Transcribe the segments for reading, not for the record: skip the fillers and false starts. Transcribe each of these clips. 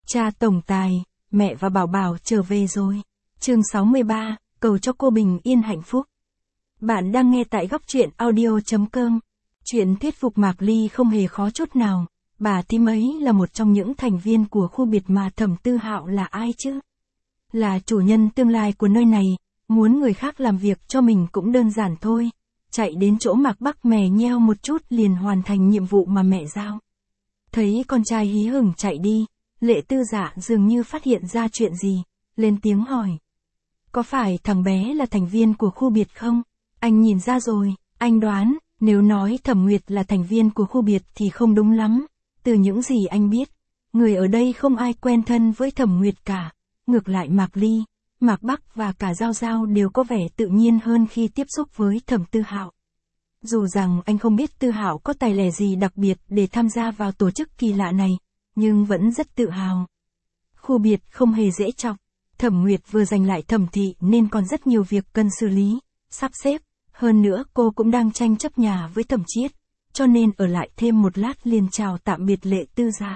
Cha tổng tài, mẹ và Bảo Bảo trở về rồi. Chương 63, cầu cho cô bình yên hạnh phúc. Bạn đang nghe tại góc truyện audio.com. Chuyện thuyết phục Mạc Ly không hề khó chút nào. Bà thím ấy là một trong những thành viên của khu biệt mà Thẩm Tư Hạo là ai chứ? Là chủ nhân tương lai của nơi này, muốn người khác làm việc cho mình cũng đơn giản thôi. Chạy đến chỗ Mạc Bắc mè nheo một chút liền hoàn thành nhiệm vụ mà mẹ giao. Thấy con trai hí hửng chạy đi, Lệ Tư Dạ dường như phát hiện ra chuyện gì, lên tiếng hỏi. Có phải thằng bé là thành viên của khu biệt không? Anh nhìn ra rồi, anh đoán, nếu nói Thẩm Nguyệt là thành viên của khu biệt thì không đúng lắm. Từ những gì anh biết, người ở đây không ai quen thân với Thẩm Nguyệt cả. Ngược lại Mạc Ly, Mạc Bắc và cả Giao Giao đều có vẻ tự nhiên hơn khi tiếp xúc với Thẩm Tư Hạo. Dù rằng anh không biết Tư Hạo có tài lẻ gì đặc biệt để tham gia vào tổ chức kỳ lạ này, nhưng vẫn rất tự hào. Khu biệt không hề dễ chọc, Thẩm Nguyệt vừa giành lại Thẩm thị nên còn rất nhiều việc cần xử lý, sắp xếp, hơn nữa cô cũng đang tranh chấp nhà với Thẩm Chiết, cho nên ở lại thêm một lát liền chào tạm biệt Lệ Tư Dạ.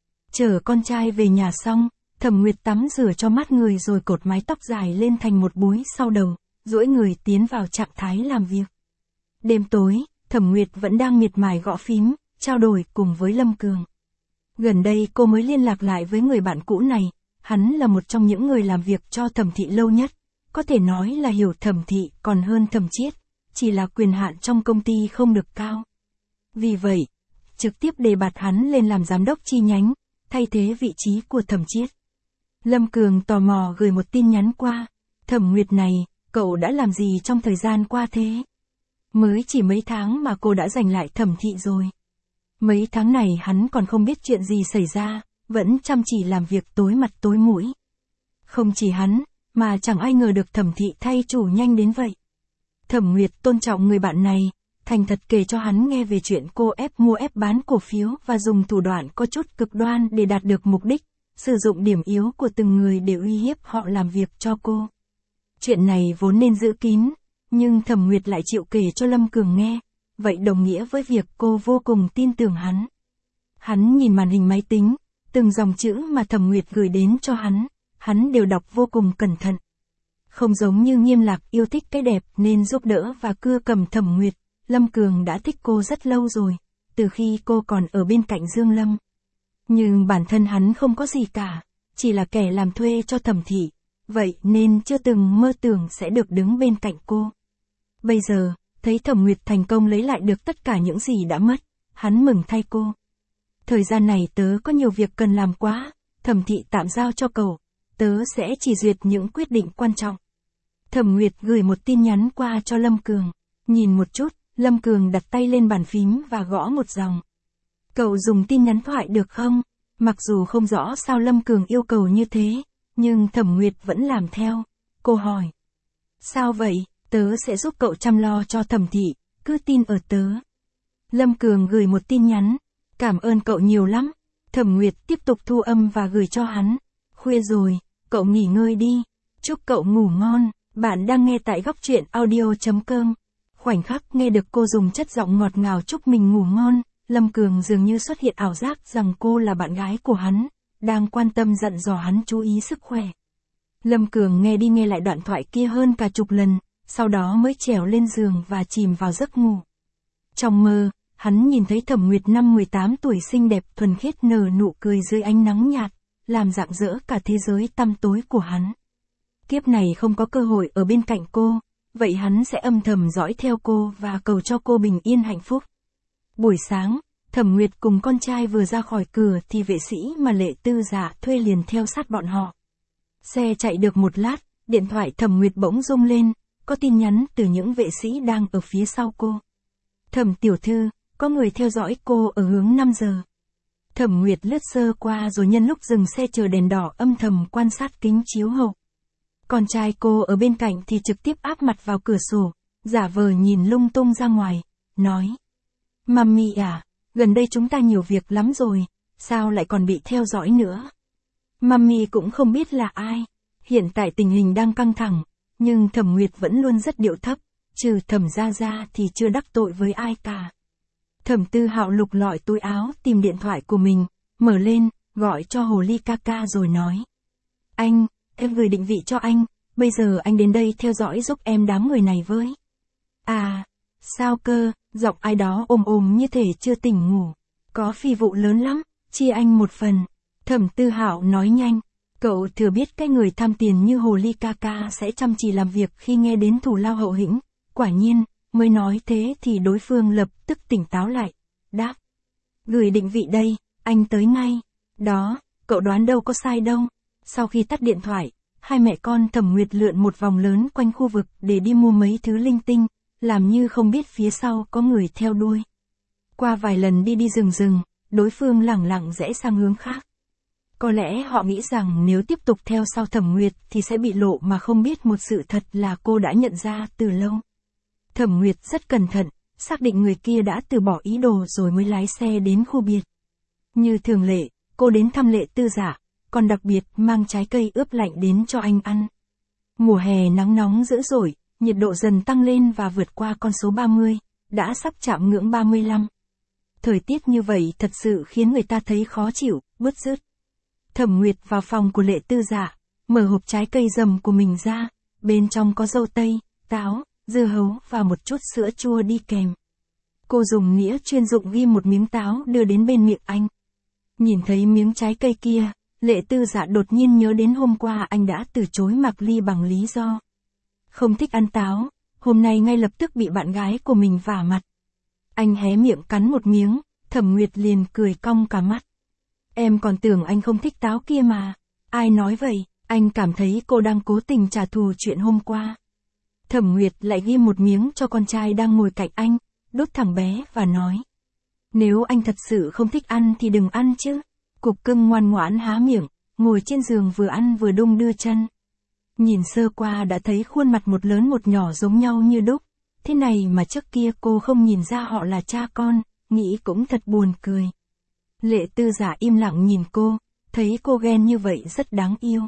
Chở con trai về nhà xong, Thẩm Nguyệt tắm rửa cho mát người rồi cột mái tóc dài lên thành một búi sau đầu, duỗi người tiến vào trạng thái làm việc. Đêm tối, Thẩm Nguyệt vẫn đang miệt mài gõ phím, trao đổi cùng với Lâm Cường. Gần đây cô mới liên lạc lại với người bạn cũ này, hắn là một trong những người làm việc cho Thẩm thị lâu nhất, có thể nói là hiểu Thẩm thị còn hơn Thẩm Chiết, chỉ là quyền hạn trong công ty không được cao. Vì vậy, trực tiếp đề bạt hắn lên làm giám đốc chi nhánh, thay thế vị trí của Thẩm Chiết. Lâm Cường tò mò gửi một tin nhắn qua, Thẩm Nguyệt này, cậu đã làm gì trong thời gian qua thế? Mới chỉ mấy tháng mà cô đã giành lại Thẩm thị rồi. Mấy tháng này hắn còn không biết chuyện gì xảy ra, vẫn chăm chỉ làm việc tối mặt tối mũi. Không chỉ hắn, mà chẳng ai ngờ được Thẩm thị thay chủ nhanh đến vậy. Thẩm Nguyệt tôn trọng người bạn này, thành thật kể cho hắn nghe về chuyện cô ép mua ép bán cổ phiếu và dùng thủ đoạn có chút cực đoan để đạt được mục đích, sử dụng điểm yếu của từng người để uy hiếp họ làm việc cho cô. Chuyện này vốn nên giữ kín, nhưng Thẩm Nguyệt lại chịu kể cho Lâm Cường nghe, vậy đồng nghĩa với việc cô vô cùng tin tưởng hắn. Hắn nhìn màn hình máy tính, từng dòng chữ mà Thẩm Nguyệt gửi đến cho hắn đều đọc vô cùng cẩn thận. Không giống như Nghiêm Lạc yêu thích cái đẹp nên giúp đỡ và cưa cầm Thẩm Nguyệt, Lâm Cường đã thích cô rất lâu rồi, từ khi cô còn ở bên cạnh Dương Lâm. Nhưng bản thân hắn không có gì cả, chỉ là kẻ làm thuê cho Thẩm thị, vậy nên chưa từng mơ tưởng sẽ được đứng bên cạnh cô. Bây giờ, thấy Thẩm Nguyệt thành công lấy lại được tất cả những gì đã mất, hắn mừng thay cô. Thời gian này tớ có nhiều việc cần làm quá, Thẩm thị tạm giao cho cậu, tớ sẽ chỉ duyệt những quyết định quan trọng. Thẩm Nguyệt gửi một tin nhắn qua cho Lâm Cường, nhìn một chút, Lâm Cường đặt tay lên bàn phím và gõ một dòng. Cậu dùng tin nhắn thoại được không? Mặc dù không rõ sao Lâm Cường yêu cầu như thế, nhưng Thẩm Nguyệt vẫn làm theo. Cô hỏi. Sao vậy? Tớ sẽ giúp cậu chăm lo cho Thẩm thị, cứ tin ở tớ. Lâm Cường gửi một tin nhắn. Cảm ơn cậu nhiều lắm. Thẩm Nguyệt tiếp tục thu âm và gửi cho hắn. Khuya rồi, cậu nghỉ ngơi đi. Chúc cậu ngủ ngon. Bạn đang nghe tại góc truyện audio.com. Khoảnh khắc nghe được cô dùng chất giọng ngọt ngào chúc mình ngủ ngon, Lâm Cường dường như xuất hiện ảo giác rằng cô là bạn gái của hắn, đang quan tâm dặn dò hắn chú ý sức khỏe. Lâm Cường nghe đi nghe lại đoạn thoại kia hơn cả chục lần, sau đó mới trèo lên giường và chìm vào giấc ngủ. Trong mơ, hắn nhìn thấy Thẩm Nguyệt năm 18 tuổi xinh đẹp thuần khiết nở nụ cười dưới ánh nắng nhạt, làm rạng rỡ cả thế giới tăm tối của hắn. Kiếp này không có cơ hội ở bên cạnh cô, vậy hắn sẽ âm thầm dõi theo cô và cầu cho cô bình yên hạnh phúc. Buổi sáng, Thẩm Nguyệt cùng con trai vừa ra khỏi cửa thì vệ sĩ mà Lệ Tư Dạ thuê liền theo sát bọn họ. Xe chạy được một lát, điện thoại Thẩm Nguyệt bỗng rung lên, có tin nhắn từ những vệ sĩ đang ở phía sau cô. Thẩm tiểu thư, có người theo dõi cô ở hướng 5 giờ. Thẩm Nguyệt lướt sơ qua rồi nhân lúc dừng xe chờ đèn đỏ âm thầm quan sát kính chiếu hậu. Con trai cô ở bên cạnh thì trực tiếp áp mặt vào cửa sổ, giả vờ nhìn lung tung ra ngoài, nói. Mami à, gần đây chúng ta nhiều việc lắm rồi, sao lại còn bị theo dõi nữa? Mami cũng không biết là ai, hiện tại tình hình đang căng thẳng, nhưng Thẩm Nguyệt vẫn luôn rất điệu thấp, trừ Thẩm Gia Gia thì chưa đắc tội với ai cả. Thẩm Tư Hạo lục lọi túi áo tìm điện thoại của mình, mở lên, gọi cho hồ ly ca ca rồi nói. Anh, em gửi định vị cho anh, bây giờ anh đến đây theo dõi giúp em đám người này với. À, sao cơ, giọng ai đó ồm như thể chưa tỉnh ngủ. Có phi vụ lớn lắm, chia anh một phần. Thẩm Tư Hạo nói nhanh. Cậu thừa biết cái người tham tiền như hồ ly ca ca sẽ chăm chỉ làm việc khi nghe đến thù lao hậu hĩnh. Quả nhiên, mới nói thế thì đối phương lập tức tỉnh táo lại. Đáp. Gửi định vị đây, anh tới ngay. Đó, cậu đoán đâu có sai đâu. Sau khi tắt điện thoại, hai mẹ con Thẩm Nguyệt lượn một vòng lớn quanh khu vực để đi mua mấy thứ linh tinh, làm như không biết phía sau có người theo đuôi. Qua vài lần đi rừng, đối phương lẳng lặng rẽ sang hướng khác. Có lẽ họ nghĩ rằng nếu tiếp tục theo sau Thẩm Nguyệt thì sẽ bị lộ mà không biết một sự thật là cô đã nhận ra từ lâu. Thẩm Nguyệt rất cẩn thận, xác định người kia đã từ bỏ ý đồ rồi mới lái xe đến khu biệt. Như thường lệ, cô đến thăm Lệ Tư Dạ, còn đặc biệt mang trái cây ướp lạnh đến cho anh ăn. Mùa hè nắng nóng dữ dội, nhiệt độ dần tăng lên và vượt qua con số 30, đã sắp chạm ngưỡng 35. Thời tiết như vậy thật sự khiến người ta thấy khó chịu, bứt rứt. Thẩm Nguyệt vào phòng của Lệ Tư Dạ, mở hộp trái cây dầm của mình ra, bên trong có dâu tây, táo, dưa hấu và một chút sữa chua đi kèm. Cô dùng nĩa chuyên dụng ghi một miếng táo đưa đến bên miệng anh. Nhìn thấy miếng trái cây kia, Lệ Tư Dạ đột nhiên nhớ đến hôm qua anh đã từ chối Mạc Ly bằng lý do không thích ăn táo, hôm nay ngay lập tức bị bạn gái của mình vả mặt. Anh hé miệng cắn một miếng, Thẩm Nguyệt liền cười cong cả mắt. Em còn tưởng anh không thích táo kia mà. Ai nói vậy, anh cảm thấy cô đang cố tình trả thù chuyện hôm qua. Thẩm Nguyệt lại ghi một miếng cho con trai đang ngồi cạnh anh, đút thẳng bé và nói. Nếu anh thật sự không thích ăn thì đừng ăn chứ. Cục cưng ngoan ngoãn há miệng, ngồi trên giường vừa ăn vừa đung đưa chân. Nhìn sơ qua đã thấy khuôn mặt một lớn một nhỏ giống nhau như đúc. Thế này mà trước kia cô không nhìn ra họ là cha con, nghĩ cũng thật buồn cười. Lệ Tư Dạ im lặng nhìn cô, thấy cô ghen như vậy rất đáng yêu.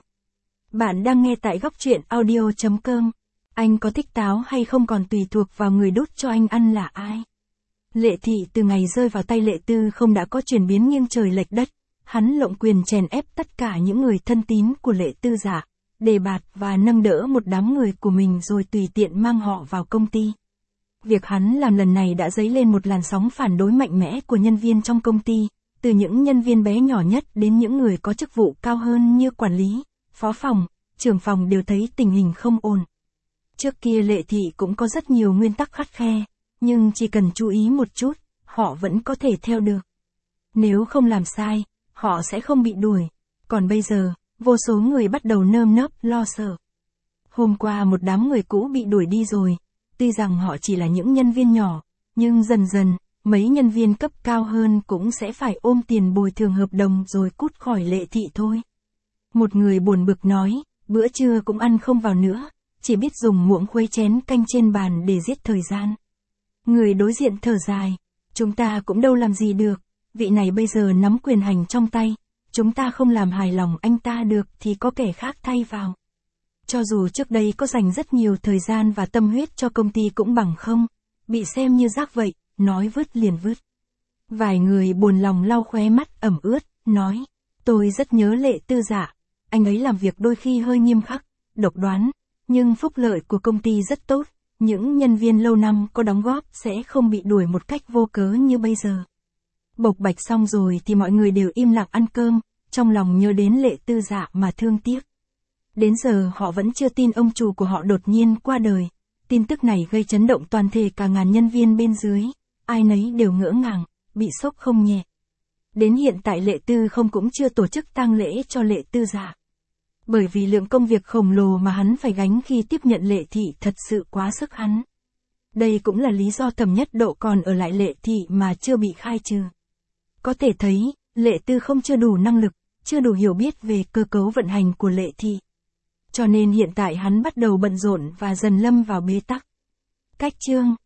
Bạn đang nghe tại góc truyện audio.com. Anh có thích táo hay không còn tùy thuộc vào người đút cho anh ăn là ai. Lệ Thị từ ngày rơi vào tay Lệ Tư không đã có chuyển biến nghiêng trời lệch đất. Hắn lộng quyền chèn ép tất cả những người thân tín của Lệ Tư Dạ, đề bạt và nâng đỡ một đám người của mình rồi tùy tiện mang họ vào công ty. Việc hắn làm lần này đã dấy lên một làn sóng phản đối mạnh mẽ của nhân viên trong công ty, từ những nhân viên bé nhỏ nhất đến những người có chức vụ cao hơn như quản lý, phó phòng, trưởng phòng đều thấy tình hình không ổn. Trước kia Lệ Thị cũng có rất nhiều nguyên tắc khắt khe, nhưng chỉ cần chú ý một chút, họ vẫn có thể theo được. Nếu không làm sai, họ sẽ không bị đuổi. Còn bây giờ, vô số người bắt đầu nơm nớp lo sợ. Hôm qua một đám người cũ bị đuổi đi rồi, tuy rằng họ chỉ là những nhân viên nhỏ, nhưng dần dần, mấy nhân viên cấp cao hơn cũng sẽ phải ôm tiền bồi thường hợp đồng rồi cút khỏi Lệ Thị thôi. Một người buồn bực nói, bữa trưa cũng ăn không vào nữa, chỉ biết dùng muỗng khuấy chén canh trên bàn để giết thời gian. Người đối diện thở dài, chúng ta cũng đâu làm gì được, vị này bây giờ nắm quyền hành trong tay, chúng ta không làm hài lòng anh ta được thì có kẻ khác thay vào. Cho dù trước đây có dành rất nhiều thời gian và tâm huyết cho công ty cũng bằng không, bị xem như rác vậy, nói vứt liền vứt. Vài người buồn lòng lau khóe mắt ẩm ướt, nói, tôi rất nhớ Lệ Tư Dạ, anh ấy làm việc đôi khi hơi nghiêm khắc, độc đoán, nhưng phúc lợi của công ty rất tốt, những nhân viên lâu năm có đóng góp sẽ không bị đuổi một cách vô cớ như bây giờ. Bộc bạch xong rồi thì mọi người đều im lặng ăn cơm, trong lòng nhớ đến Lệ Tư Dạ mà thương tiếc. Đến giờ họ vẫn chưa tin ông chủ của họ đột nhiên qua đời. Tin tức này gây chấn động toàn thể cả ngàn nhân viên bên dưới, ai nấy đều ngỡ ngàng, bị sốc không nhẹ. Đến hiện tại Lệ Tư không cũng chưa tổ chức tang lễ cho Lệ Tư Dạ. Bởi vì lượng công việc khổng lồ mà hắn phải gánh khi tiếp nhận Lệ Thị thật sự quá sức hắn. Đây cũng là lý do Thẩm Nhất Độ còn ở lại Lệ Thị mà chưa bị khai trừ. Có thể thấy, Lệ Tư không chưa đủ năng lực, chưa đủ hiểu biết về cơ cấu vận hành của Lệ Thị. Cho nên hiện tại hắn bắt đầu bận rộn và dần lâm vào bế tắc. Cách chương